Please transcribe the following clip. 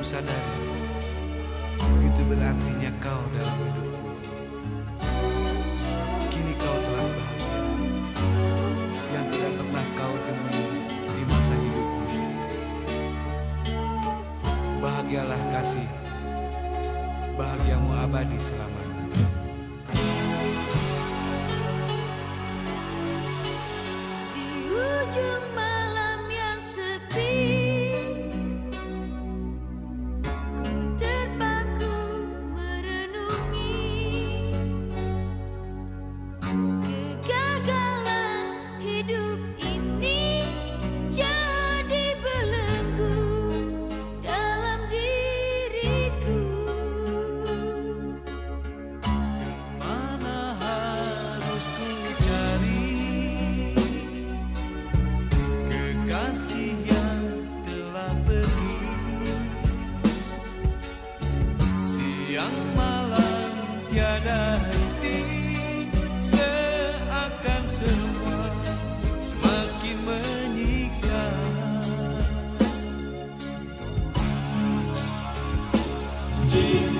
Kusadari begitu berartinya kau dalam hidupku. Kini kau telah bahagia yang tidak pernah kau temui di masa hidupmu. Bahagialah kasih, bahagiamu abadi selamanya. Di ujung malam yang sepi, ku terpaku merenungi kegagalan hidup ini jadi belenggu dalam diriku. Mana harus ku cari kekasih yang telah pergi? Siang malam tiada henti, seakan semua semakin menyiksa. Jika